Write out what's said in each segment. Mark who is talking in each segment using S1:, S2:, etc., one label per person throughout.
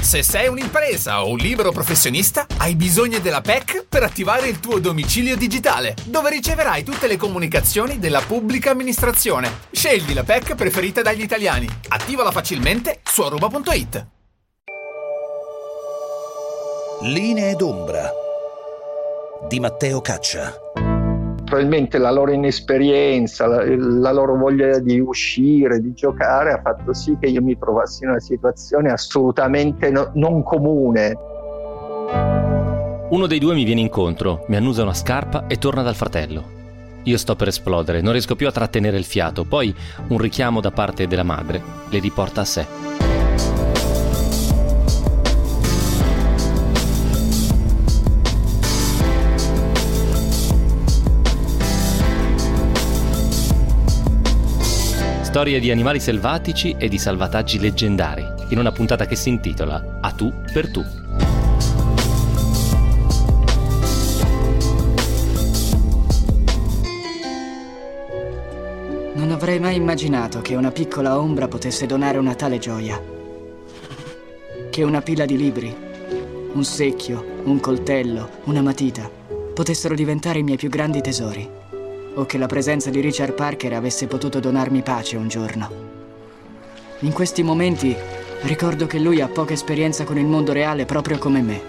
S1: Se sei un'impresa o un libero professionista, hai bisogno della PEC per attivare il tuo domicilio digitale, dove riceverai tutte le comunicazioni della pubblica amministrazione. Scegli la PEC preferita dagli italiani. Attivala facilmente su aruba.it.
S2: Linee d'ombra di Matteo Caccia.
S3: Probabilmente la loro inesperienza, la loro voglia di uscire, di giocare ha fatto sì che io mi trovassi in una situazione assolutamente non comune.
S4: Uno dei due mi viene incontro, mi annusa una scarpa e torna dal fratello. Io sto per esplodere, non riesco più a trattenere il fiato, poi un richiamo da parte della madre le riporta a sé. Storie di animali selvatici e di salvataggi leggendari, in una puntata che si intitola A tu per tu.
S5: Non avrei mai immaginato che una piccola ombra potesse donare una tale gioia. Che una pila di libri, un secchio, un coltello, una matita potessero diventare i miei più grandi tesori. O che la presenza di Richard Parker avesse potuto donarmi pace un giorno. In questi momenti ricordo che lui ha poca esperienza con il mondo reale proprio come me.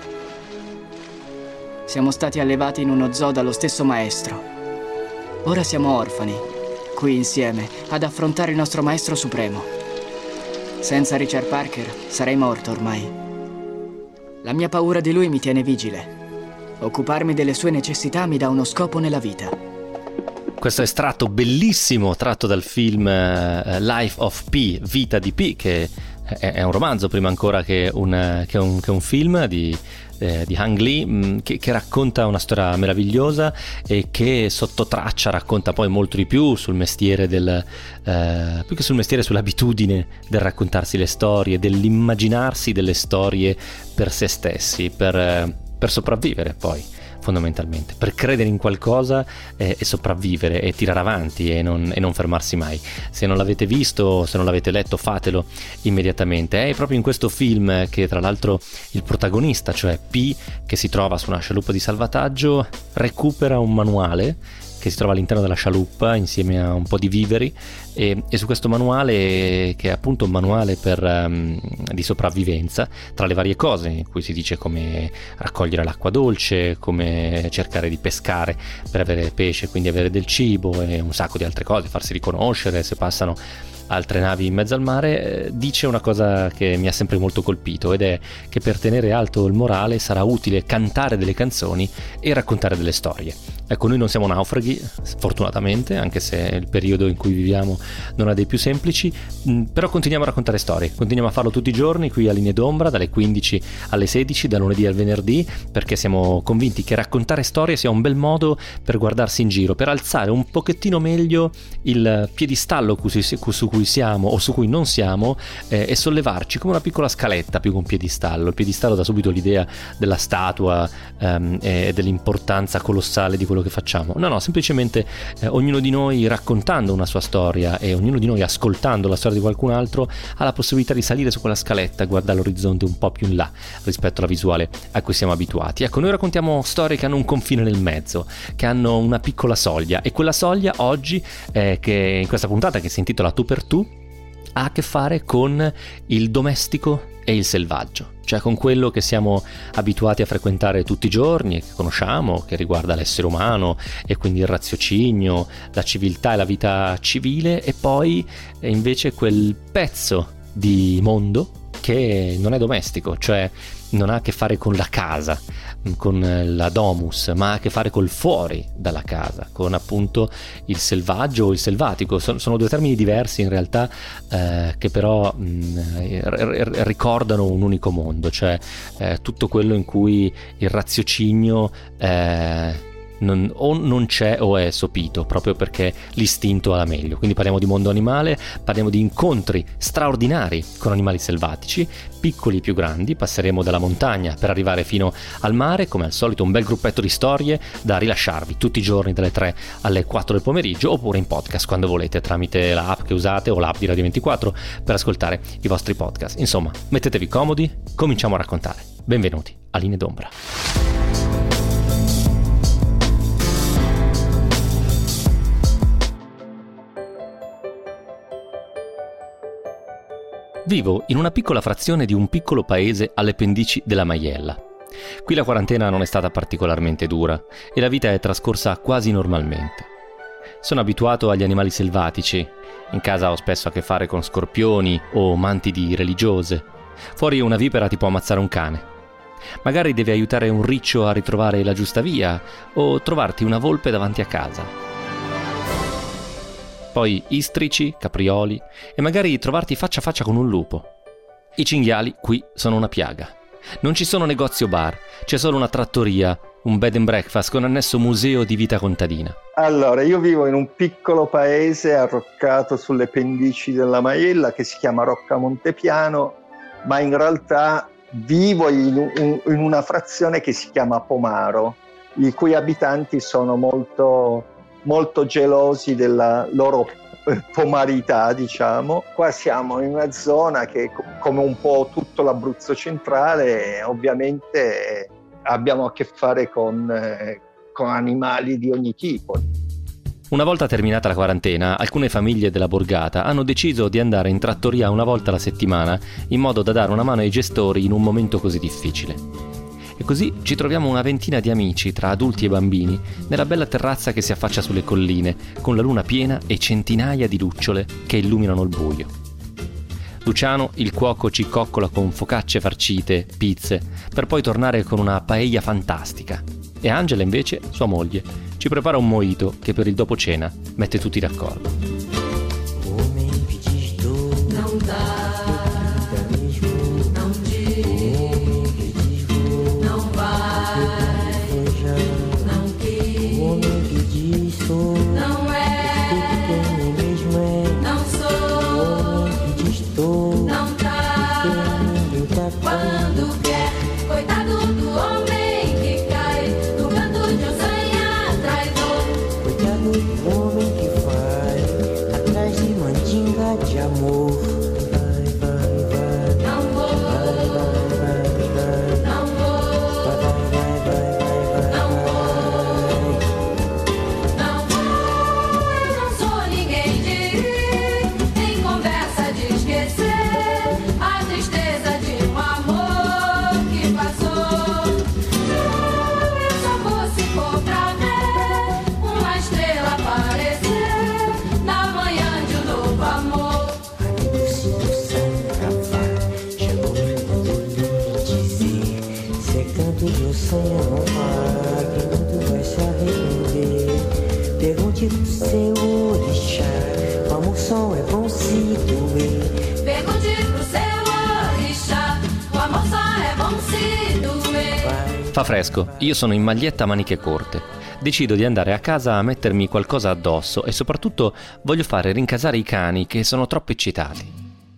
S5: Siamo stati allevati in uno zoo dallo stesso maestro. Ora siamo orfani, qui insieme, ad affrontare il nostro maestro supremo. Senza Richard Parker sarei morto ormai. La mia paura di lui mi tiene vigile. Occuparmi delle sue necessità mi dà uno scopo nella vita.
S4: Questo estratto bellissimo tratto dal film Life of Pi, Vita di Pi, che è un romanzo prima ancora che un film di Ang Lee, che racconta una storia meravigliosa e che sotto traccia racconta poi molto di più sul mestiere più che sul mestiere, sull'abitudine del raccontarsi le storie, dell'immaginarsi delle storie per se stessi, per sopravvivere poi. Fondamentalmente per credere in qualcosa e sopravvivere e tirare avanti e non fermarsi mai. Se non l'avete visto, se non l'avete letto, fatelo immediatamente. È proprio in questo film che tra l'altro il protagonista, cioè Pi, che si trova su una scialuppa di salvataggio, recupera un manuale che si trova all'interno della scialuppa insieme a un po' di viveri e su questo manuale, che è appunto un manuale di sopravvivenza, tra le varie cose in cui si dice come raccogliere l'acqua dolce, come cercare di pescare per avere pesce, quindi avere del cibo e un sacco di altre cose, farsi riconoscere se passano altre navi in mezzo al mare, dice una cosa che mi ha sempre molto colpito, ed è che per tenere alto il morale sarà utile cantare delle canzoni e raccontare delle storie. Ecco, noi non siamo naufraghi, fortunatamente, anche se il periodo in cui viviamo non è dei più semplici, però continuiamo a raccontare storie, continuiamo a farlo tutti i giorni qui a Linee d'Ombra, dalle 15 alle 16, da lunedì al venerdì, perché siamo convinti che raccontare storie sia un bel modo per guardarsi in giro, per alzare un pochettino meglio il piedistallo su cui siamo o su cui non siamo, e sollevarci come una piccola scaletta più che un piedistallo. Il piedistallo dà subito l'idea della statua e dell'importanza colossale di quello che facciamo. No, semplicemente ognuno di noi raccontando una sua storia e ognuno di noi ascoltando la storia di qualcun altro ha la possibilità di salire su quella scaletta e guardare l'orizzonte un po' più in là rispetto alla visuale a cui siamo abituati. Ecco, noi raccontiamo storie che hanno un confine nel mezzo, che hanno una piccola soglia, e quella soglia oggi, che in questa puntata che si intitola Tu per tu, ha a che fare con il domestico e il selvaggio, cioè con quello che siamo abituati a frequentare tutti i giorni e che conosciamo, che riguarda l'essere umano e quindi il raziocinio, la civiltà e la vita civile, e poi invece quel pezzo di mondo che non è domestico, cioè non ha a che fare con la casa, con la domus, ma ha a che fare col fuori dalla casa, con appunto il selvaggio o il selvatico. Sono due termini diversi in realtà, che però ricordano un unico mondo, cioè tutto quello in cui il raziocinio non c'è o è sopito, proprio perché l'istinto ha la meglio. Quindi parliamo di mondo animale, parliamo di incontri straordinari con animali selvatici, piccoli e più grandi. Passeremo dalla montagna per arrivare fino al mare, come al solito un bel gruppetto di storie da rilasciarvi tutti i giorni dalle 3 alle 4 del pomeriggio, oppure in podcast quando volete, tramite l'app che usate o l'app di Radio 24 per ascoltare i vostri podcast. Insomma, mettetevi comodi, cominciamo a raccontare. Benvenuti a Linee d'Ombra. Vivo in una piccola frazione di un piccolo paese alle pendici della Maiella. Qui la quarantena non è stata particolarmente dura e la vita è trascorsa quasi normalmente. Sono abituato agli animali selvatici. In casa ho spesso a che fare con scorpioni o mantidi religiose. Fuori una vipera ti può ammazzare un cane. Magari devi aiutare un riccio a ritrovare la giusta via o trovarti una volpe davanti a casa. Poi istrici, caprioli e magari trovarti faccia a faccia con un lupo. I cinghiali qui sono una piaga. Non ci sono negozi o bar, c'è solo una trattoria, un bed and breakfast con annesso museo di vita contadina.
S3: Allora, io vivo in un piccolo paese arroccato sulle pendici della Maiella che si chiama Rocca Montepiano, ma in realtà vivo in una frazione che si chiama Pomaro, i cui abitanti sono molto gelosi della loro pomarità, diciamo. Qua siamo in una zona che, come un po' tutto l'Abruzzo centrale, ovviamente abbiamo a che fare con animali di ogni tipo.
S4: Una volta terminata la quarantena, alcune famiglie della borgata hanno deciso di andare in trattoria una volta alla settimana in modo da dare una mano ai gestori in un momento così difficile. E così ci troviamo una ventina di amici, tra adulti e bambini, nella bella terrazza che si affaccia sulle colline, con la luna piena e centinaia di lucciole che illuminano il buio. Luciano, il cuoco, ci coccola con focacce farcite, pizze, per poi tornare con una paella fantastica. E Angela, invece, sua moglie, ci prepara un mojito che per il dopo cena mette tutti d'accordo. Fa fresco, io sono in maglietta a maniche corte. Decido di andare a casa a mettermi qualcosa addosso e soprattutto voglio fare rincasare i cani che sono troppo eccitati.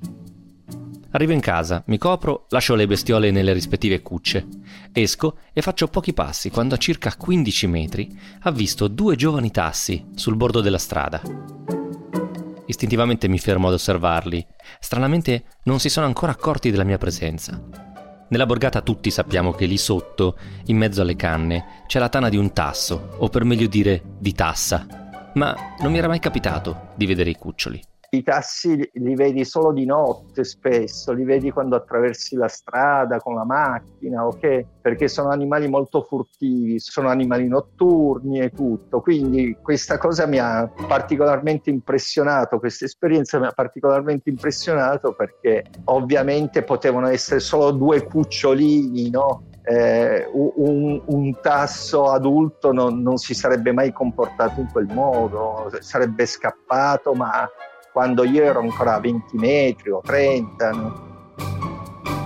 S4: Arrivo in casa, mi copro, lascio le bestiole nelle rispettive cucce. Esco e faccio pochi passi quando a circa 15 metri avvisto 2 giovani tassi sul bordo della strada. Istintivamente mi fermo ad osservarli. Stranamente non si sono ancora accorti della mia presenza. Nella borgata tutti sappiamo che lì sotto, in mezzo alle canne, c'è la tana di un tasso, o per meglio dire di tassa. Ma non mi era mai capitato di vedere i cuccioli.
S3: I tassi li vedi solo di notte spesso, li vedi quando attraversi la strada con la macchina, ok? Perché sono animali molto furtivi, sono animali notturni e tutto. Quindi questa cosa mi ha particolarmente impressionato, questa esperienza mi ha particolarmente impressionato perché ovviamente potevano essere solo 2 cucciolini, no? Un tasso adulto non si sarebbe mai comportato in quel modo, sarebbe scappato, ma quando io ero ancora a 20 metri o 30. No?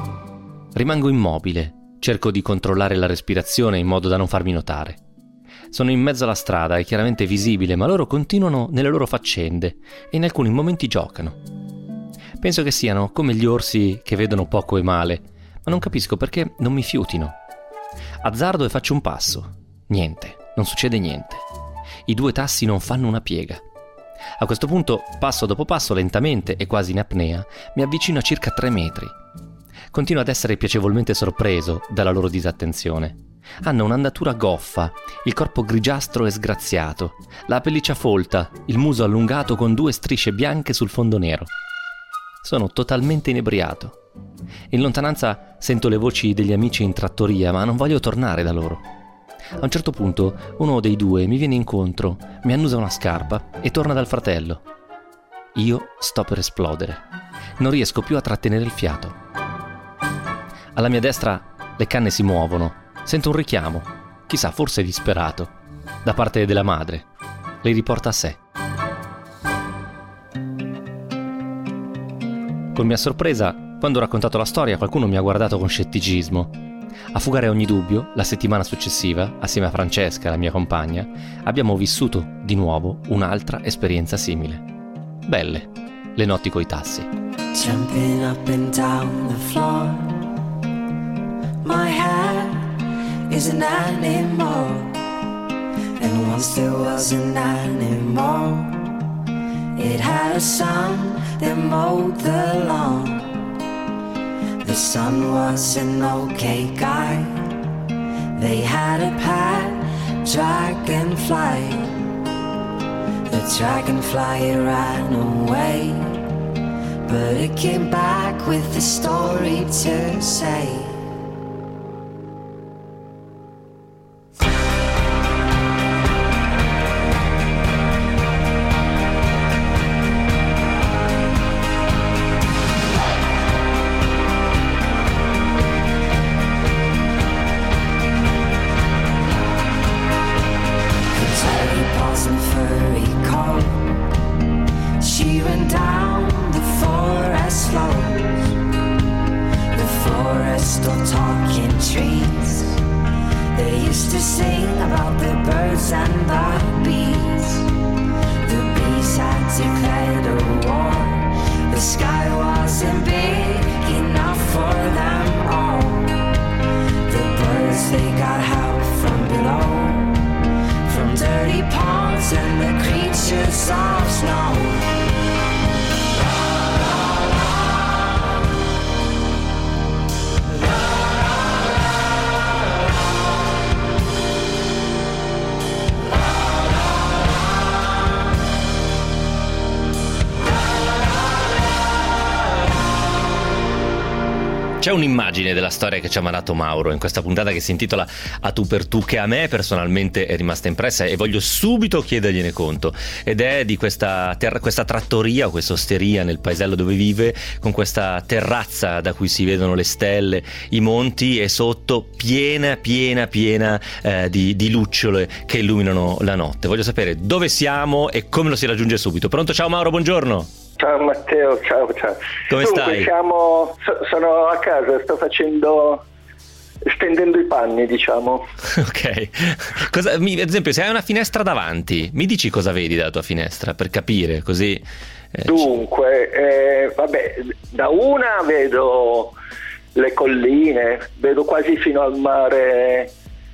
S4: Rimango immobile, cerco di controllare la respirazione in modo da non farmi notare. Sono in mezzo alla strada, è chiaramente visibile, ma loro continuano nelle loro faccende e in alcuni momenti giocano. Penso che siano come gli orsi che vedono poco e male, ma non capisco perché non mi fiutino. Azzardo e faccio un passo. Niente, non succede niente. I 2 tassi non fanno una piega. A questo punto, passo dopo passo, lentamente e quasi in apnea, mi avvicino a circa 3 metri. Continuo ad essere piacevolmente sorpreso dalla loro disattenzione. Hanno un'andatura goffa, il corpo grigiastro e sgraziato, la pelliccia folta, il muso allungato con 2 strisce bianche sul fondo nero. Sono totalmente inebriato. In lontananza sento le voci degli amici in trattoria, ma non voglio tornare da loro. A un certo punto uno dei 2 mi viene incontro, mi annusa una scarpa e torna dal fratello. Io sto per esplodere. Non riesco più a trattenere il fiato. Alla mia destra le canne si muovono. Sento un richiamo, chissà, forse disperato, da parte della madre. Le riporta a sé. Con mia sorpresa, quando ho raccontato la storia, qualcuno mi ha guardato con scetticismo. A fugare ogni dubbio, la settimana successiva, assieme a Francesca, la mia compagna, abbiamo vissuto di nuovo un'altra esperienza simile. Belle, le notti coi tassi.
S6: Jumping up and down the floor, my hair is an animal, and once there was an animal. It had a son that mowed the lawn. The son was an okay guy. They had a pet dragonfly. The dragonfly ran away, but it came back with a story to say.
S4: C'è un'immagine della storia che ci ha mandato Mauro in questa puntata che si intitola A tu per tu, che a me personalmente è rimasta impressa e voglio subito chiedergliene conto, ed è di questa trattoria, questa osteria nel paesello dove vive, con questa terrazza da cui si vedono le stelle, i monti, e sotto piena di lucciole che illuminano la notte. Voglio sapere dove siamo e come lo si raggiunge subito. Pronto? Ciao Mauro, buongiorno.
S3: Ciao Matteo, ciao.
S4: Come stai?
S3: Sono a casa, stendendo i panni, diciamo.
S4: Ok. Ad esempio, se hai una finestra davanti, mi dici cosa vedi dalla tua finestra per capire, così.
S3: Dunque, da una vedo le colline, vedo quasi fino al mare,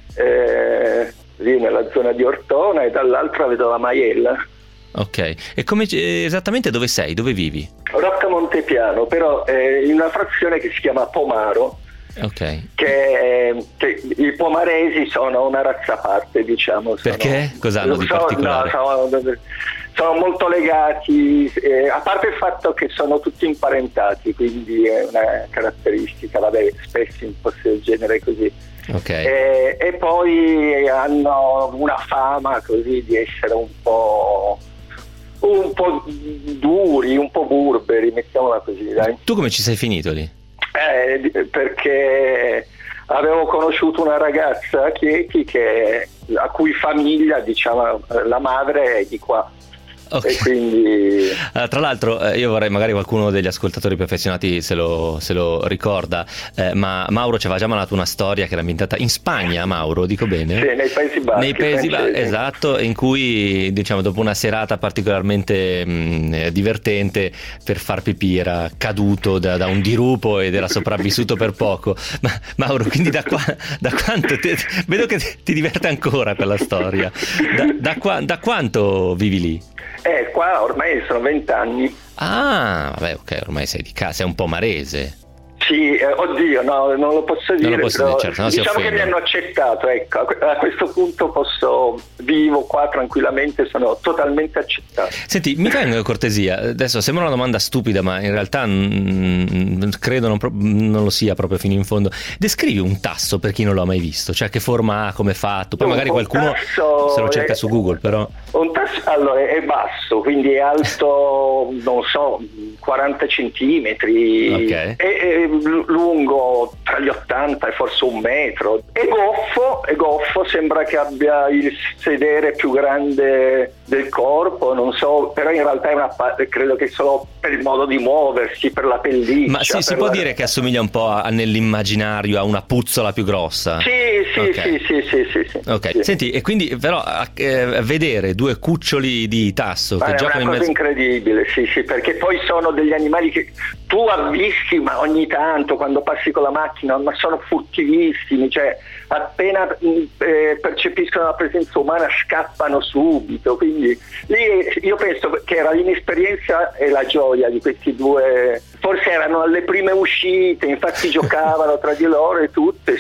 S3: lì nella zona di Ortona, e dall'altra vedo la Maiella.
S4: Ok, e esattamente dove sei? Dove vivi?
S3: Rocca Montepiano, però in una frazione che si chiama Pomaro.
S4: Ok.
S3: Che i pomaresi sono una razza a parte, diciamo.
S4: Perché? Cosa hanno di particolare?
S3: Sono molto legati, a parte il fatto che sono tutti imparentati, quindi è una caratteristica, spesso in posti del genere così.
S4: Okay.
S3: E poi hanno una fama così di essere un po' duri, un po' burberi, mettiamola così, dai.
S4: Tu come ci sei finito lì?
S3: Perché avevo conosciuto una ragazza a Chieti a cui famiglia, diciamo, la madre è di qua.
S4: Okay.
S7: E quindi
S4: tra l'altro io vorrei, magari qualcuno degli ascoltatori più affezionati se lo ricorda, ma Mauro ci aveva già mandato una storia che era ambientata in Spagna, Mauro, dico bene?
S7: Sì, nei Paesi Bassi.
S4: Nei Paesi Bassi, esatto, in cui, diciamo, dopo una serata particolarmente divertente, per far pipì era caduto da un dirupo ed era sopravvissuto per poco. Ma Mauro, quindi da quanto vedo che ti diverte ancora quella storia. Da quanto vivi lì?
S7: Qua ormai sono 20 anni.
S4: Ah, vabbè, ok, ormai sei di casa, sei un po' marese.
S7: Sì, oddio, no, non lo posso dire.
S4: Non lo posso dire, certo, no,
S7: diciamo che mi hanno accettato, ecco, a questo punto vivo qua tranquillamente, sono totalmente accettato.
S4: Senti, mi fai una cortesia, adesso sembra una domanda stupida, ma in realtà credo non lo sia proprio fino in fondo. Descrivi un tasso per chi non l'ha mai visto, cioè che forma ha, come è fatto, poi magari qualcuno se lo cerca su Google, però.
S7: Un tasso, allora, è basso, quindi è alto, non so, 40 centimetri,
S4: okay.
S7: È lungo tra gli 80 e forse 1 metro, è goffo, sembra che abbia il sedere più grande del corpo, non so, però in realtà credo che solo per il modo di muoversi, per la pelliccia.
S4: Ma sì, si può dire che assomiglia un po' nell'immaginario a una puzzola più grossa?
S7: Sì.
S4: Ok,
S7: sì.
S4: Senti, e quindi però vedere 2 cuccioli di tasso che giocano in mezzo...
S7: È una cosa incredibile, sì, perché poi sono degli animali che tu avvisti, ma ogni tanto quando passi con la macchina, ma sono furtivissimi, cioè appena percepiscono la presenza umana scappano subito, quindi lì io penso che era l'inesperienza e la gioia di questi 2, forse erano alle prime uscite, infatti giocavano tra di loro e tutte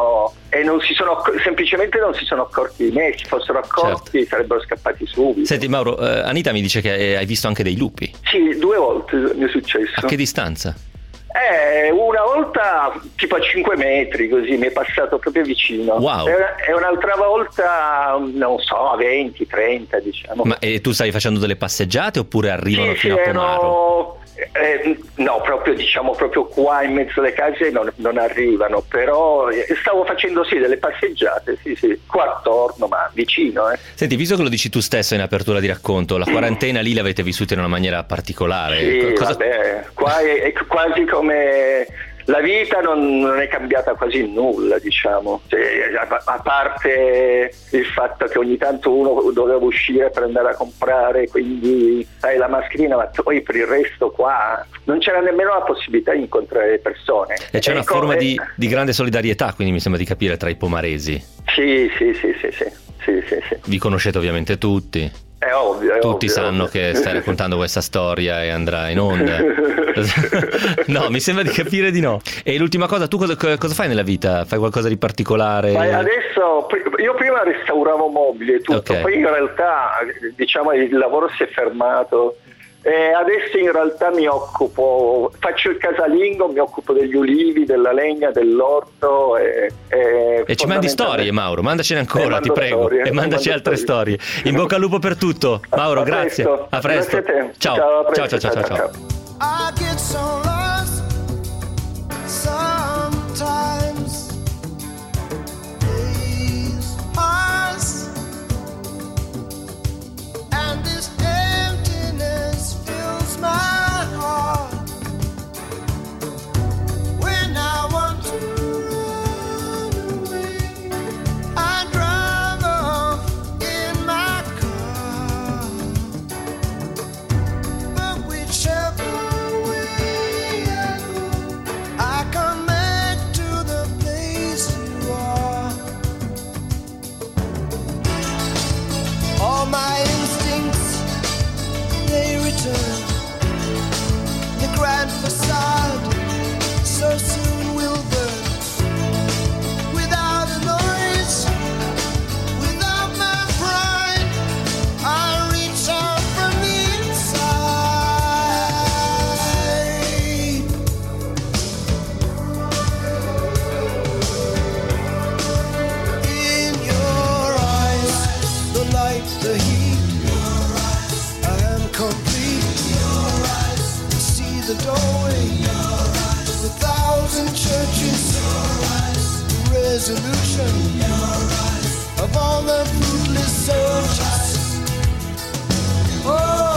S7: semplicemente non si sono accorti di me, se fossero accorti
S4: certo.
S7: Sarebbero scappati subito.
S4: Senti Mauro, Anita mi dice che hai visto anche dei lupi.
S7: Sì, 2 volte mi è successo.
S4: A che distanza?
S7: Una volta tipo a 5 metri, così mi è passato proprio vicino.
S4: Wow.
S7: E un'altra volta, non so, a 20, 30 diciamo.
S4: Ma tu stai facendo delle passeggiate oppure arrivano fino a Pomaro?
S7: No, proprio qua in mezzo alle case non arrivano, però stavo facendo delle passeggiate, sì, qua attorno, ma vicino.
S4: Senti, visto che lo dici tu stesso in apertura di racconto, la quarantena lì l'avete vissuta in una maniera particolare.
S7: Sì, vabbè, qua è quasi come... La vita non è cambiata quasi nulla, diciamo, a parte il fatto che ogni tanto uno doveva uscire per andare a comprare, quindi sai, la mascherina, ma poi per il resto qua non c'era nemmeno la possibilità di incontrare persone.
S4: E c'è una forma di grande solidarietà, quindi mi sembra di capire, tra i pomaresi.
S7: Sì.
S4: Vi conoscete ovviamente tutti.
S7: È ovvio.
S4: Tutti sanno che stai raccontando questa storia e andrà in onda. No, mi sembra di capire di no. E l'ultima cosa, tu cosa fai nella vita? Fai qualcosa di particolare?
S7: Ma adesso, io prima restauravo mobili e tutto,
S4: okay.
S7: Poi in realtà diciamo il lavoro si è fermato. Adesso in realtà faccio il casalingo, mi occupo degli ulivi, della legna, dell'orto.
S4: E ci mandi storie, Mauro, mandacene ancora, ti prego. E mandaci altre storie. In bocca al lupo per tutto. Mauro, grazie. A presto.
S7: Grazie a te.
S4: Ciao.
S7: Ciao.
S6: I get so lost sometimes. Days pass and this emptiness fills my heart. When I want to run away, I drive off in my car. But whichever I come back to the place you are. All my instincts, they return. The grand facade so soon will burn. Without a noise, without my pride, I reach out from the inside. The heat, I am complete. See the doorway, the 1,000 churches, resolution of all the fruitless searches. Oh.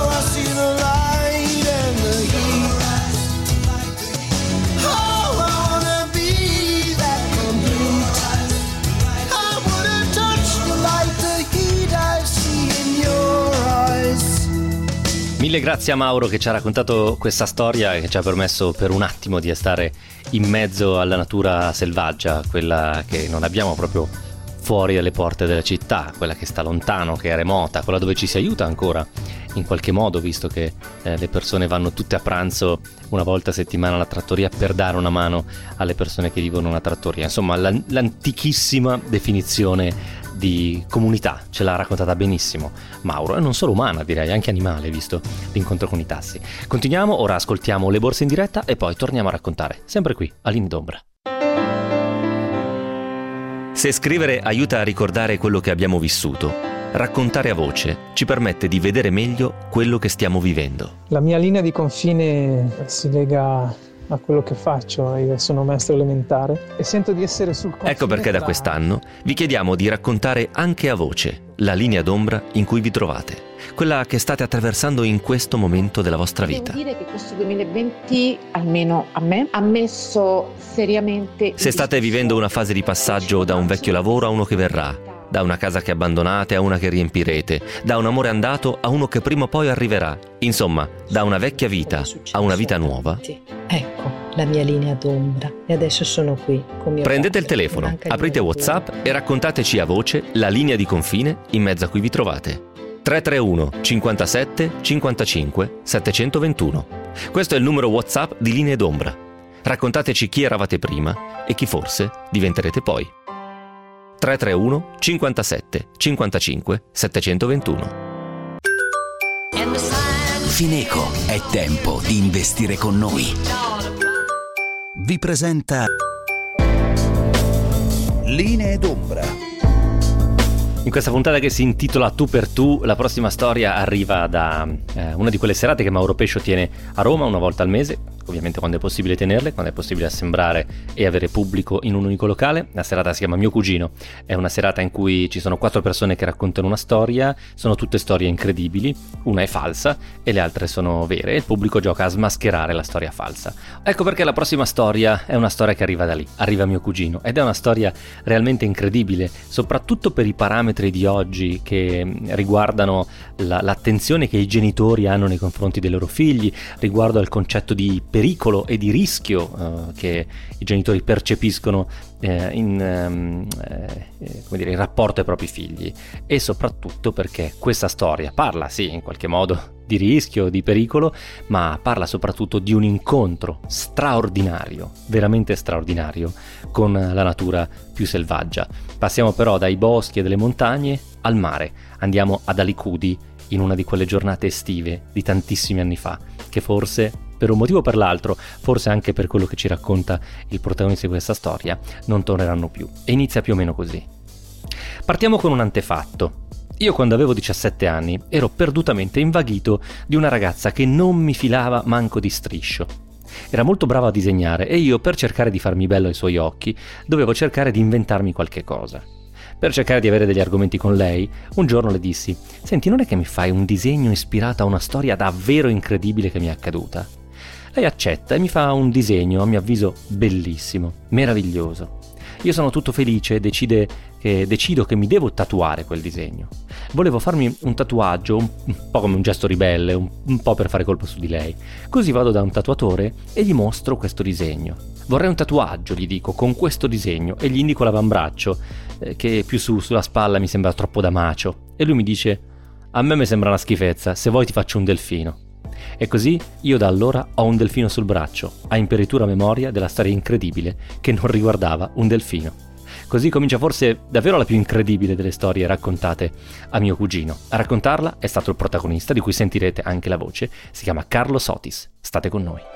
S4: Mille grazie a Mauro che ci ha raccontato questa storia e che ci ha permesso per un attimo di stare in mezzo alla natura selvaggia, quella che non abbiamo proprio fuori dalle porte della città, quella che sta lontano, che è remota, quella dove ci si aiuta ancora in qualche modo, visto che le persone vanno tutte a pranzo una volta a settimana alla trattoria per dare una mano alle persone che vivono in una trattoria. Insomma, l'antichissima definizione di comunità ce l'ha raccontata benissimo Mauro, e non solo umana, direi anche animale, visto l'incontro con i tassi. Continuiamo, ora ascoltiamo Le Borse in diretta e poi torniamo a raccontare, sempre qui a Linee d'Ombra. Se scrivere aiuta a ricordare quello che abbiamo vissuto, raccontare a voce ci permette di vedere meglio quello che stiamo vivendo.
S8: La mia linea di confine si lega a quello che faccio. Io sono maestro elementare e sento di essere sul confine.
S4: Ecco perché da quest'anno vi chiediamo di raccontare anche a voce la linea d'ombra in cui vi trovate, quella che state attraversando in questo momento della vostra vita.
S9: Devo dire che questo 2020, almeno a me, ha messo seriamente...
S4: Se state vivendo una fase di passaggio da un vecchio lavoro a uno che verrà, da una casa che abbandonate a una che riempirete, da un amore andato a uno che prima o poi arriverà, insomma, da una vecchia vita a una vita nuova.
S10: Ecco la mia linea d'ombra, e adesso sono qui con mio
S4: Prendete
S10: padre.
S4: il telefono, aprite WhatsApp e raccontateci a voce la linea di confine in mezzo a cui vi trovate. 331 57 55 721. Questo è il numero WhatsApp di Linee d'Ombra. Raccontateci chi eravate prima e chi forse diventerete poi. 331 57 55 721.
S2: Fineco, è tempo di investire con noi. Vi presenta Linee d'Ombra.
S4: In questa puntata che si intitola Tu per tu, la prossima storia arriva da una di quelle serate che Mauro Pescio tiene a Roma una volta al mese, ovviamente quando è possibile tenerle, quando è possibile assemblare e avere pubblico in un unico locale. La serata si chiama Mio Cugino, è una serata in cui ci sono 4 persone che raccontano una storia, sono tutte storie incredibili, una è falsa e le altre sono vere, e il pubblico gioca a smascherare la storia falsa. Ecco perché la prossima storia è una storia che arriva da lì, arriva Mio Cugino, ed è una storia realmente incredibile, soprattutto per i parametri di oggi che riguardano l'attenzione che i genitori hanno nei confronti dei loro figli, riguardo al concetto di pericolo e di rischio che i genitori percepiscono in rapporto ai propri figli, e soprattutto perché questa storia parla, sì, in qualche modo di rischio, di pericolo, ma parla soprattutto di un incontro straordinario, veramente straordinario, con la natura più selvaggia. Passiamo però dai boschi e delle montagne al mare, andiamo ad Alicudi in una di quelle giornate estive di tantissimi anni fa, che forse, per un motivo o per l'altro, forse anche per quello che ci racconta il protagonista di questa storia, non torneranno più. E inizia più o meno così. Partiamo con un antefatto. Io quando avevo 17 anni ero perdutamente invaghito di una ragazza che non mi filava manco di striscio. Era molto brava a disegnare e io, per cercare di farmi bello ai suoi occhi, dovevo cercare di inventarmi qualche cosa. Per cercare di avere degli argomenti con lei, un giorno le dissi: «Senti, non è che mi fai un disegno ispirato a una storia davvero incredibile che mi è accaduta?» Lei accetta e mi fa un disegno, a mio avviso, bellissimo, meraviglioso. Io sono tutto felice e decido che mi devo tatuare quel disegno. Volevo farmi un tatuaggio, un po' come un gesto ribelle, un po' per fare colpo su di lei. Così vado da un tatuatore e gli mostro questo disegno. Vorrei un tatuaggio, gli dico, con questo disegno, e gli indico l'avambraccio, che più sulla spalla mi sembra troppo da macio. E lui mi dice: «A me sembra una schifezza, se vuoi ti faccio un delfino». E così io da allora ho un delfino sul braccio, a imperitura memoria della storia incredibile che non riguardava un delfino. Così comincia forse davvero la più incredibile delle storie raccontate a mio cugino. A raccontarla è stato il protagonista, di cui sentirete anche la voce. Si chiama Carlo Sotis. State con noi.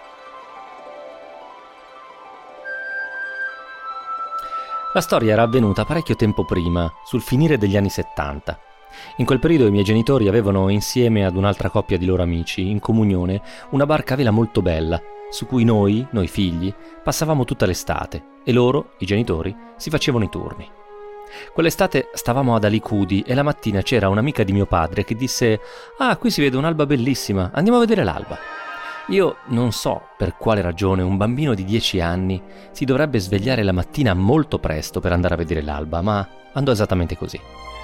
S4: La storia era avvenuta parecchio tempo prima, sul finire degli anni 70. In quel periodo i miei genitori avevano, insieme ad un'altra coppia di loro amici, in comunione una barca a vela molto bella, su cui noi figli, passavamo tutta l'estate, e loro, i genitori, si facevano i turni. Quell'estate stavamo ad Alicudi e la mattina c'era un'amica di mio padre che disse: «Ah, qui si vede un'alba bellissima, andiamo a vedere l'alba». Io non so per quale ragione un bambino di 10 anni si dovrebbe svegliare la mattina molto presto per andare a vedere l'alba, ma andò esattamente così.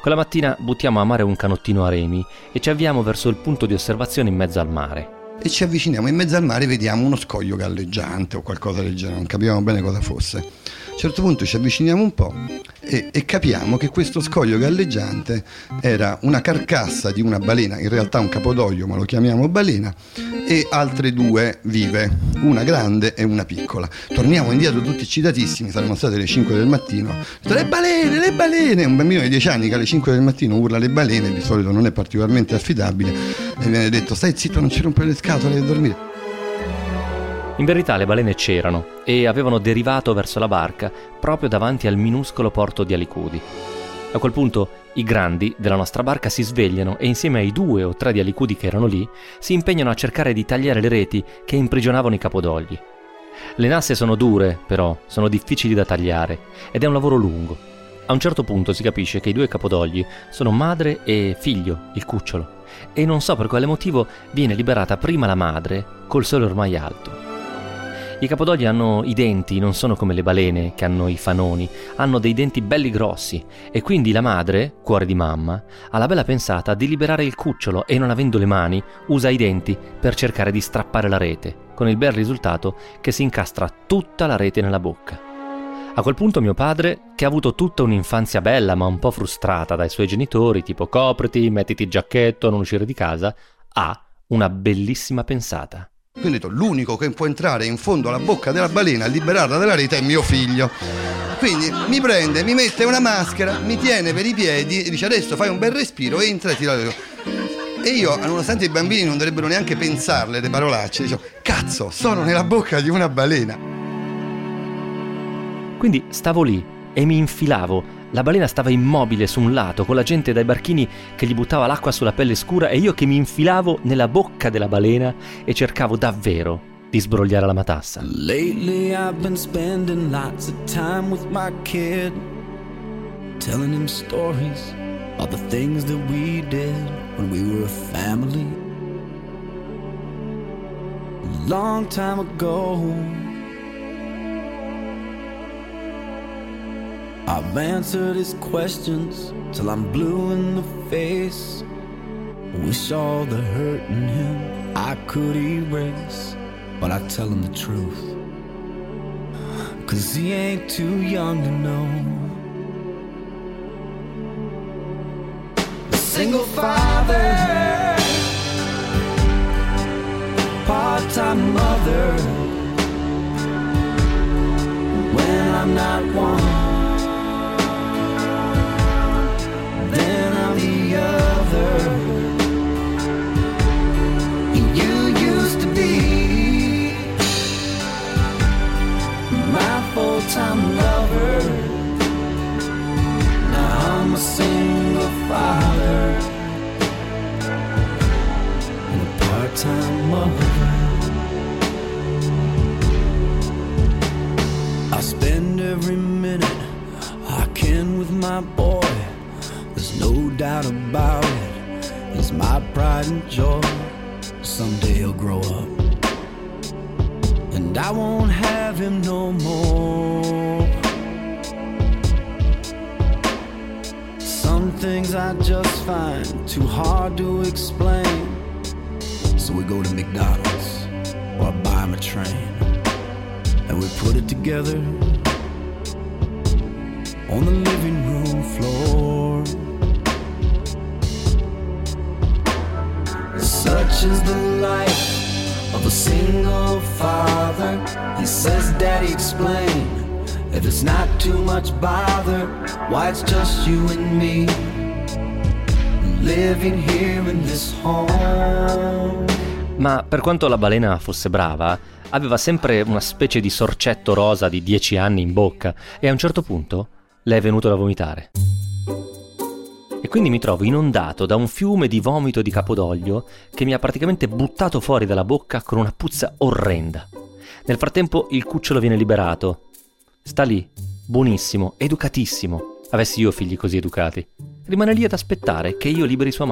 S4: Quella mattina buttiamo a mare un canottino a remi e ci avviamo verso il punto di osservazione in mezzo al mare.
S11: E ci avviciniamo, in mezzo al mare vediamo uno scoglio galleggiante o qualcosa del genere, non capivamo bene cosa fosse. A un certo punto ci avviciniamo un po' e capiamo che questo scoglio galleggiante era una carcassa di una balena, in realtà un capodoglio, ma lo chiamiamo balena, e altre due vive, una grande e una piccola. Torniamo indietro tutti excitatissimi, saranno state le 5 del mattino. Le balene, le balene! Un bambino di 10 anni che alle 5 del mattino urla le balene, di solito non è particolarmente affidabile, e viene detto: stai zitto, non ci rompere le scatole e dormire.
S4: In verità le balene c'erano e avevano derivato verso la barca proprio davanti al minuscolo porto di Alicudi. A quel punto i grandi della nostra barca si svegliano e insieme ai 2 o 3 di Alicudi che erano lì si impegnano a cercare di tagliare le reti che imprigionavano i capodogli. Le nasse sono dure, però sono difficili da tagliare ed è un lavoro lungo. A un certo punto si capisce che i 2 capodogli sono madre e figlio, il cucciolo, e non so per quale motivo viene liberata prima la madre col sole ormai alto. I capodogli hanno i denti, non sono come le balene che hanno i fanoni, hanno dei denti belli grossi e quindi la madre, cuore di mamma, ha la bella pensata di liberare il cucciolo e non avendo le mani usa i denti per cercare di strappare la rete, con il bel risultato che si incastra tutta la rete nella bocca. A quel punto mio padre, che ha avuto tutta un'infanzia bella ma un po' frustrata dai suoi genitori, tipo copriti, mettiti il giacchetto, non uscire di casa, ha una bellissima pensata.
S11: Quindi ho detto: l'unico che può entrare in fondo alla bocca della balena e liberarla dalla rete è mio figlio. Quindi mi prende, mi mette una maschera, mi tiene per i piedi e dice: adesso fai un bel respiro, entra e tira. E io, nonostante i bambini non dovrebbero neanche pensarle le parolacce, dicevo: cazzo, sono nella bocca di una balena.
S4: Quindi stavo lì e mi infilavo. La balena stava immobile su un lato, con la gente dai barchini che gli buttava l'acqua sulla pelle scura e io che mi infilavo nella bocca della balena e cercavo davvero di sbrogliare la matassa.
S6: Lately I've been spending lots of time with my kid, telling him stories of the things that we did when we were a family. A long time ago, I've answered his questions till I'm blue in the face. Wish all the hurt in him I could erase, but I tell him the truth, 'cause he ain't too young to know. A single father, part-time mother, when I'm not one, then I'm the other. You used to be my full-time lover. Now I'm a single father and a part-time mother. I spend every minute I can with my boy. There's no doubt about it, he's my pride and joy. Someday he'll grow up and I won't have him no more. Some things I just find too hard to explain, so we go to McDonald's or I buy him a train and we put it together on the living room floor. Such is the life of a single father. He says, Daddy, explain if it's not too much bother, why it's just you and me living here in this home.
S4: Ma per quanto la balena fosse brava, aveva sempre una specie di sorcetto rosa di 10 anni in bocca e a un certo punto le è venuto da vomitare. E quindi mi trovo inondato da un fiume di vomito di capodoglio che mi ha praticamente buttato fuori dalla bocca con una puzza orrenda. Nel frattempo il cucciolo viene liberato. Sta lì, buonissimo, educatissimo. Avessi io figli così educati. Rimane lì ad aspettare che io liberi sua madre.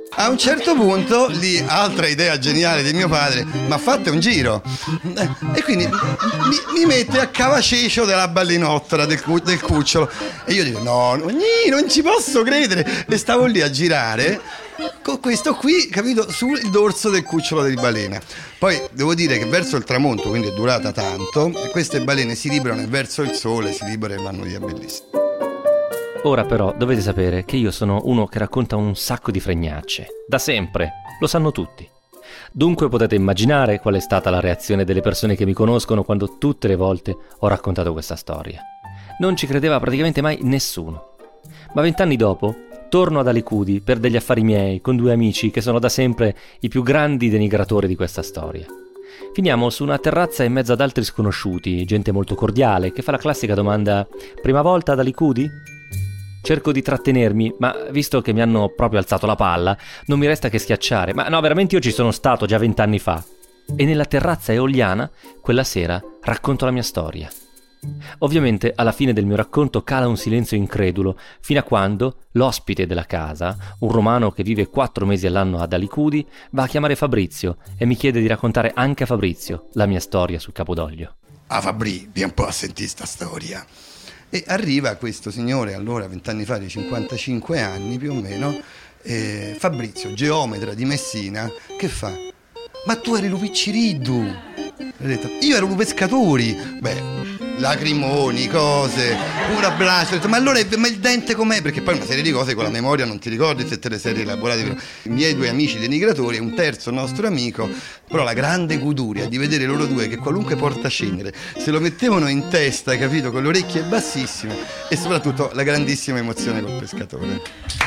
S11: A un certo punto, lì, altra idea geniale di mio padre, ma fate un giro. E quindi mi mette a cavacecio della ballinottola del cucciolo. E io dico, no, non ci posso credere. E stavo lì a girare con questo qui, capito, sul dorso del cucciolo di balena. Poi devo dire che verso il tramonto, quindi è durata tanto, e queste balene si liberano e verso il sole si liberano e vanno via bellissime.
S4: Ora però dovete sapere che io sono uno che racconta un sacco di fregnacce, da sempre, lo sanno tutti. Dunque potete immaginare qual è stata la reazione delle persone che mi conoscono quando tutte le volte ho raccontato questa storia. Non ci credeva praticamente mai nessuno. Ma 20 anni dopo torno ad Alicudi per degli affari miei con 2 amici che sono da sempre i più grandi denigratori di questa storia. Finiamo su una terrazza in mezzo ad altri sconosciuti, gente molto cordiale che fa la classica domanda: prima volta ad Alicudi? Cerco di trattenermi, ma visto che mi hanno proprio alzato la palla, non mi resta che schiacciare. Ma no, veramente io ci sono stato già 20 anni fa. E nella terrazza eoliana, quella sera, racconto la mia storia. Ovviamente, alla fine del mio racconto cala un silenzio incredulo, fino a quando l'ospite della casa, un romano che vive 4 mesi all'anno ad Alicudi, va a chiamare Fabrizio e mi chiede di raccontare anche a Fabrizio la mia storia sul Capodoglio.
S11: Ah, Fabri, vieni un po' a sentire sta storia. E arriva questo signore, allora 20 anni fa, di 55 anni più o meno, Fabrizio, geometra di Messina, che fa? Ma tu eri lo picciriddu? Ho detto, io ero lo pescatori. Beh, lacrimoni, cose, un abbraccio. Ho detto, ma allora ma il dente com'è? Perché poi una serie di cose con la memoria non ti ricordi se te le sei elaborate. I miei 2 amici denigratori e un terzo nostro amico, però la grande goduria di vedere loro 2 che qualunque portacenere se lo mettevano in testa, capito, con le orecchie bassissime, e soprattutto la grandissima emozione col pescatore.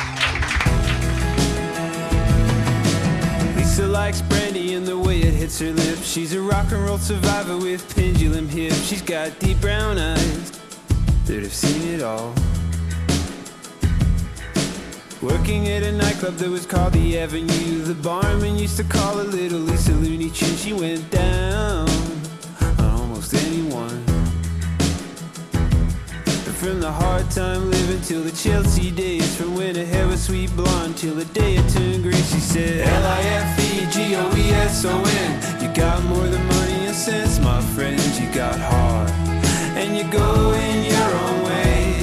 S6: Lisa likes brandy and the way it hits her lips. She's a rock and roll survivor with pendulum hips. She's got deep brown eyes that have seen it all. Working at a nightclub that was called the Avenue. The barman used to call her Little Lisa Looney Tunes. She went down on almost anyone. From the hard time living till the Chelsea days. From when her hair was sweet blonde till the day it turned gray. She said Lifegoson. You got more than money and sense, my friend. You got heart and you go in your own way.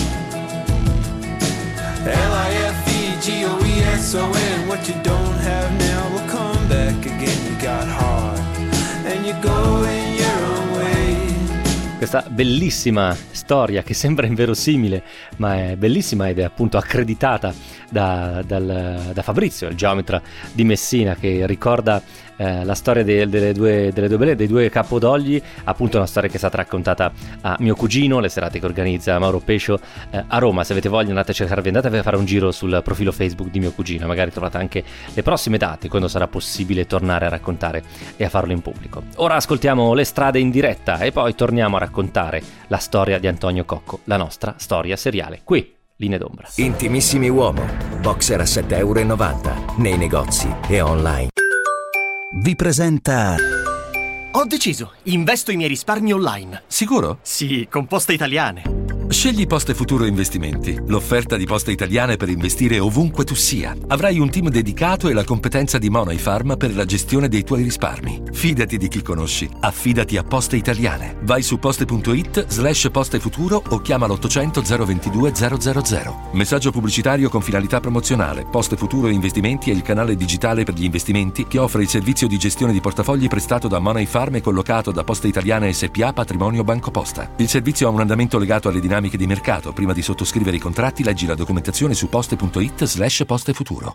S6: Lifegoson. What you don't have now will come back again. You got heart and you go in your own way.
S4: Questa bellissima storia che sembra inverosimile, ma è bellissima ed è appunto accreditata da Fabrizio, il geometra di Messina, che ricorda la storia dei due Capodogli, appunto una storia che è stata raccontata a mio cugino, le serate che organizza Mauro Pescio a Roma. Se avete voglia andate a cercarvi, andate a fare un giro sul profilo Facebook di mio cugino, magari trovate anche le prossime date quando sarà possibile tornare a raccontare e a farlo in pubblico. Ora ascoltiamo Le strade in diretta e poi torniamo a raccontare la storia di Antonio Cocco, la nostra storia seriale, qui, Linee d'Ombra.
S12: Intimissimi Uomo, boxer a €7,90 nei negozi e online. Vi presenta...
S13: Ho deciso, investo i miei risparmi online.
S14: Sicuro?
S13: Sì, con Poste Italiane.
S14: Scegli Poste Futuro Investimenti, l'offerta di Poste Italiane per investire ovunque tu sia. Avrai un team dedicato e la competenza di Money Farm per la gestione dei tuoi risparmi. Fidati di chi conosci, affidati a Poste Italiane. Vai su poste.it/postefuturo o chiama l'800 022 000. Messaggio pubblicitario con finalità promozionale. Poste Futuro Investimenti è il canale digitale per gli investimenti che offre il servizio di gestione di portafogli prestato da Money Farm e collocato da Poste Italiane SPA Patrimonio Banco Posta. Il servizio ha un andamento legato alle dinamiche di mercato. Prima di sottoscrivere i contratti, leggi la documentazione su poste.it/postefuturo.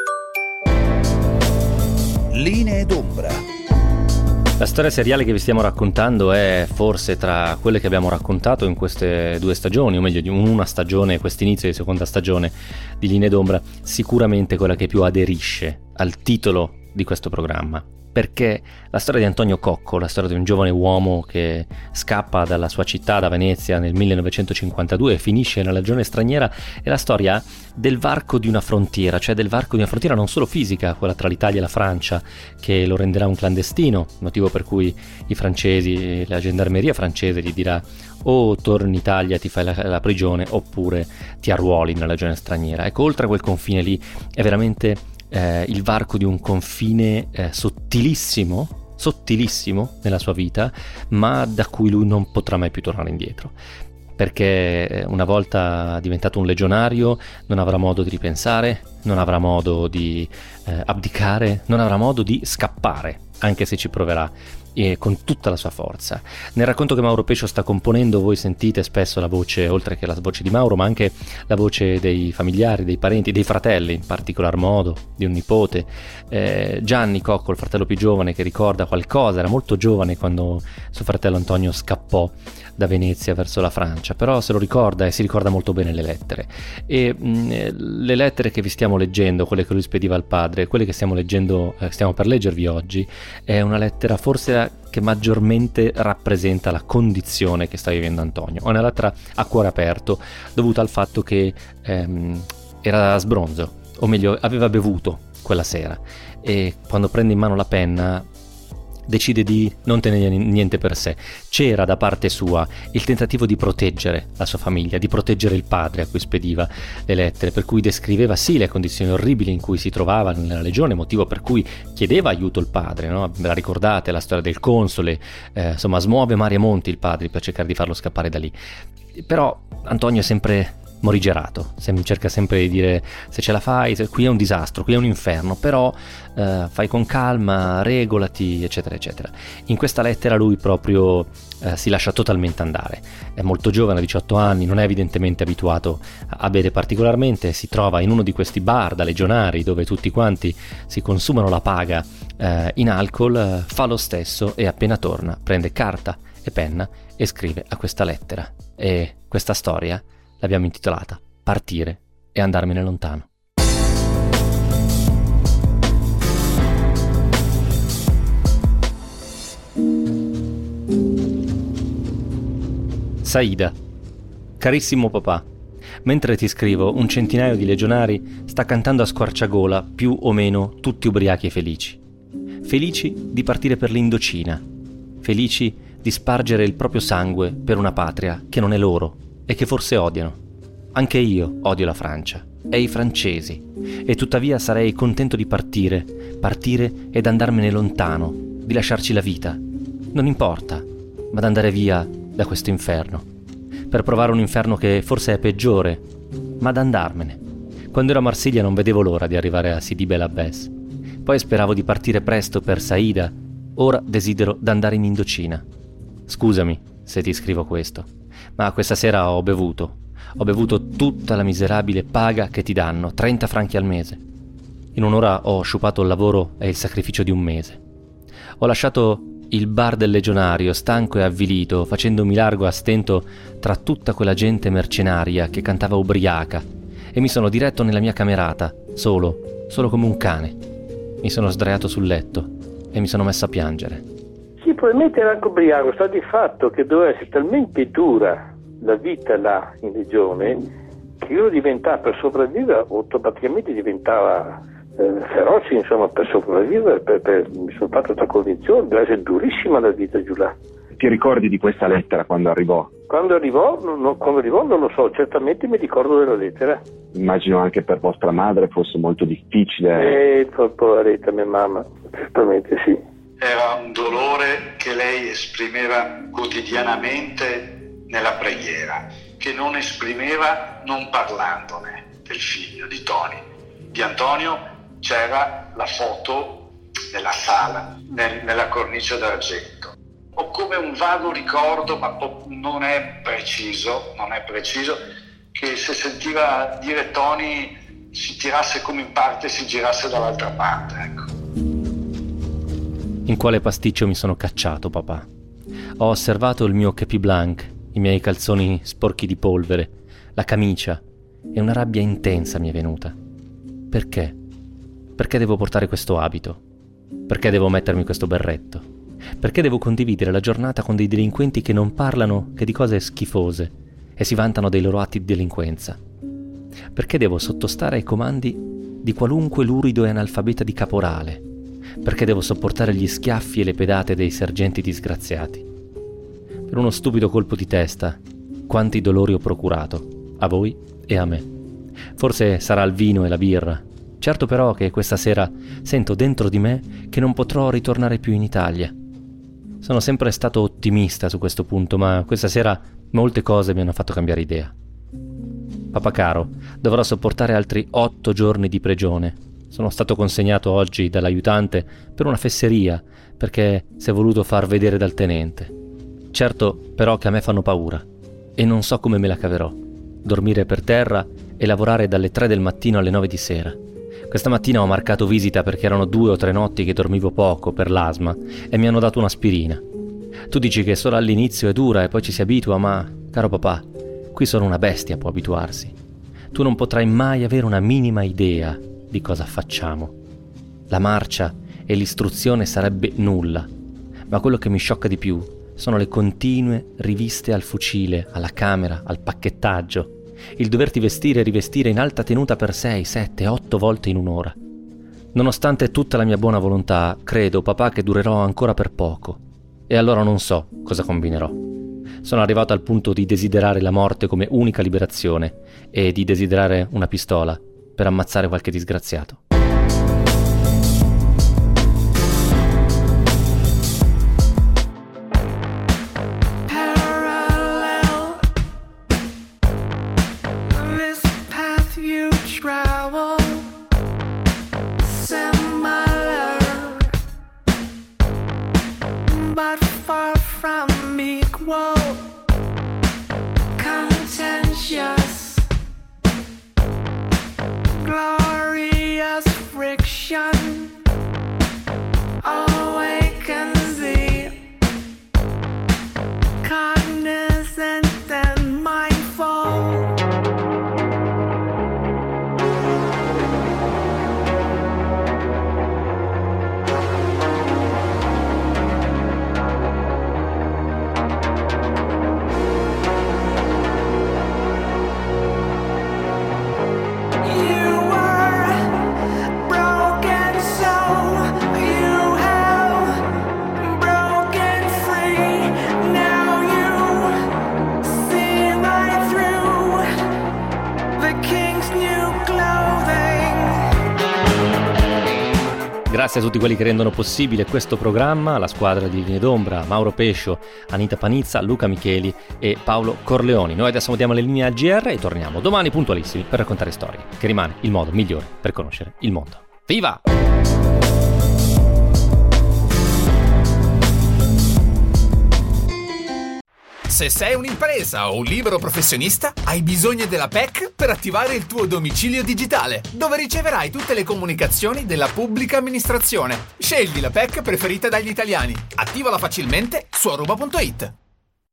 S2: Linee d'Ombra.
S4: La storia seriale che vi stiamo raccontando è forse tra quelle che abbiamo raccontato in queste 2 stagioni, o meglio di una stagione, quest'inizio di seconda stagione di Linee d'Ombra, sicuramente quella che più aderisce al titolo di questo programma. Perché la storia di Antonio Cocco, la storia di un giovane uomo che scappa dalla sua città, da Venezia, nel 1952 e finisce nella legione straniera, è la storia del varco di una frontiera, cioè del varco di una frontiera non solo fisica, quella tra l'Italia e la Francia, che lo renderà un clandestino, motivo per cui i francesi, la gendarmeria francese gli dirà o torni in Italia, ti fai la prigione, oppure ti arruoli nella legione straniera. Ecco, oltre a quel confine lì è veramente il varco di un confine sottilissimo nella sua vita, ma da cui lui non potrà mai più tornare indietro, perché una volta diventato un legionario non avrà modo di ripensare, non avrà modo di abdicare, non avrà modo di scappare, anche se ci proverà con tutta la sua forza. Nel racconto che Mauro Pescio sta componendo voi sentite spesso la voce, oltre che la voce di Mauro, ma anche la voce dei familiari, dei parenti, dei fratelli in particolar modo, di un nipote, Gianni Cocco, il fratello più giovane, che ricorda qualcosa, era molto giovane quando suo fratello Antonio scappò da Venezia verso la Francia, però se lo ricorda e si ricorda molto bene le lettere, e le lettere che vi stiamo leggendo, quelle che lui spediva al padre, quelle che stiamo leggendo, stiamo per leggervi oggi, è una lettera forse che maggiormente rappresenta la condizione che sta vivendo Antonio. È una lettera a cuore aperto, dovuta al fatto che era sbronzo, o meglio aveva bevuto quella sera, e quando prende in mano la penna decide di non tenere niente per sé. C'era da parte sua il tentativo di proteggere la sua famiglia, di proteggere il padre a cui spediva le lettere, per cui descriveva sì le condizioni orribili in cui si trovava nella legione, motivo per cui chiedeva aiuto il padre, no? La ricordate la storia del console, insomma smuove mari e monti il padre per cercare di farlo scappare da lì. Però Antonio è sempre morigerato, cerca sempre di dire se ce la fai, qui è un disastro, qui è un inferno, però fai con calma, regolati, eccetera eccetera. In questa lettera lui proprio si lascia totalmente andare. È molto giovane, ha 18 anni, non è evidentemente abituato a bere particolarmente, si trova in uno di questi bar da legionari dove tutti quanti si consumano la paga in alcol, fa lo stesso e appena torna prende carta e penna e scrive a questa lettera, e questa storia l'abbiamo intitolata Partire e andarmene lontano. Saida. Carissimo papà, mentre ti scrivo, un centinaio di legionari sta cantando a squarciagola, più o meno tutti ubriachi e felici. Felici di partire per l'Indocina, felici di spargere il proprio sangue per una patria che non è loro e che forse odiano. Anche io odio la Francia e i francesi, e tuttavia sarei contento di partire ed andarmene lontano, di lasciarci la vita. Non importa, ma di andare via da questo inferno, per provare un inferno che forse è peggiore, ma da andarmene. Quando ero a Marsiglia non vedevo l'ora di arrivare a Sidi Bel Abbès. Poi speravo di partire presto per Saida, ora desidero d'andare in Indocina. Scusami se ti scrivo questo, ma questa sera ho bevuto tutta la miserabile paga che ti danno, 30 franchi al mese. In un'ora ho sciupato il lavoro e il sacrificio di un mese. Ho lasciato il bar del legionario, stanco e avvilito, facendomi largo a stento tra tutta quella gente mercenaria che cantava ubriaca, e mi sono diretto nella mia camerata, solo come un cane. Mi sono sdraiato sul letto e mi sono messo a piangere.
S15: Sì, probabilmente era anche ubriaco, sta di fatto che doveva essere talmente dura la vita là in legione che io diventava, per sopravvivere, automaticamente diventava feroce, insomma, per sopravvivere, mi sono fatto questa convinzione, deve essere durissima la vita giù là.
S16: Ti ricordi di questa lettera quando arrivò?
S15: Quando arrivò non lo so, certamente mi ricordo della lettera.
S16: Immagino anche per vostra madre fosse molto difficile.
S15: Poveretta mia mamma, certamente sì.
S17: Era un dolore che lei esprimeva quotidianamente nella preghiera, che non esprimeva non parlandone del figlio di Tony. Di Antonio c'era la foto nella sala, nella cornice d'argento. Ho come un vago ricordo, ma non è preciso, che se sentiva dire Tony si tirasse come in parte e si girasse dall'altra parte, ecco.
S4: In quale pasticcio mi sono cacciato, papà? Ho osservato il mio capi blanc, i miei calzoni sporchi di polvere, la camicia, e una rabbia intensa mi è venuta. Perché? Perché devo portare questo abito? Perché devo mettermi questo berretto? Perché devo condividere la giornata con dei delinquenti che non parlano che di cose schifose e si vantano dei loro atti di delinquenza? Perché devo sottostare ai comandi di qualunque lurido e analfabeta di caporale? Perché devo sopportare gli schiaffi e le pedate dei sergenti disgraziati? Per uno stupido colpo di testa, quanti dolori ho procurato, a voi e a me. Forse sarà il vino e la birra, Certo però che questa sera sento dentro di me che non potrò ritornare più in Italia. Sono sempre stato ottimista su questo punto, ma questa sera molte cose mi hanno fatto cambiare idea. Papà caro, dovrò sopportare altri 8 giorni di prigione. Sono stato consegnato oggi dall'aiutante per una fesseria, perché si è voluto far vedere dal tenente. Certo però che a me fanno paura e non so come me la caverò. Dormire per terra e lavorare dalle 3 del mattino alle 9 di sera. Questa mattina ho marcato visita perché erano 2 o 3 notti che dormivo poco per l'asma e mi hanno dato un'aspirina. Tu dici che solo all'inizio è dura e poi ci si abitua, ma, caro papà, qui solo una bestia può abituarsi. Tu non potrai mai avere una minima idea di cosa facciamo. La marcia e l'istruzione sarebbe nulla, ma quello che mi sciocca di più sono le continue riviste al fucile, alla camera, al pacchettaggio, il doverti vestire e rivestire in alta tenuta per 6, 7, 8 volte in un'ora. Nonostante tutta la mia buona volontà, credo, papà, che durerò ancora per poco, e allora non so cosa combinerò. Sono arrivato al punto di desiderare la morte come unica liberazione e di desiderare una pistola per ammazzare qualche disgraziato. Grazie a tutti quelli che rendono possibile questo programma, la squadra di Linee d'Ombra, Mauro Pescio, Anita Panizza, Luca Micheli e Paolo Corleoni. Noi adesso diamo le linee al GR e torniamo domani puntualissimi per raccontare storie, che rimane il modo migliore per conoscere il mondo. Viva!
S1: Se sei un'impresa o un libero professionista, hai bisogno della PEC per attivare il tuo domicilio digitale, dove riceverai tutte le comunicazioni della pubblica amministrazione. Scegli la PEC preferita dagli italiani. Attivala facilmente su aruba.it.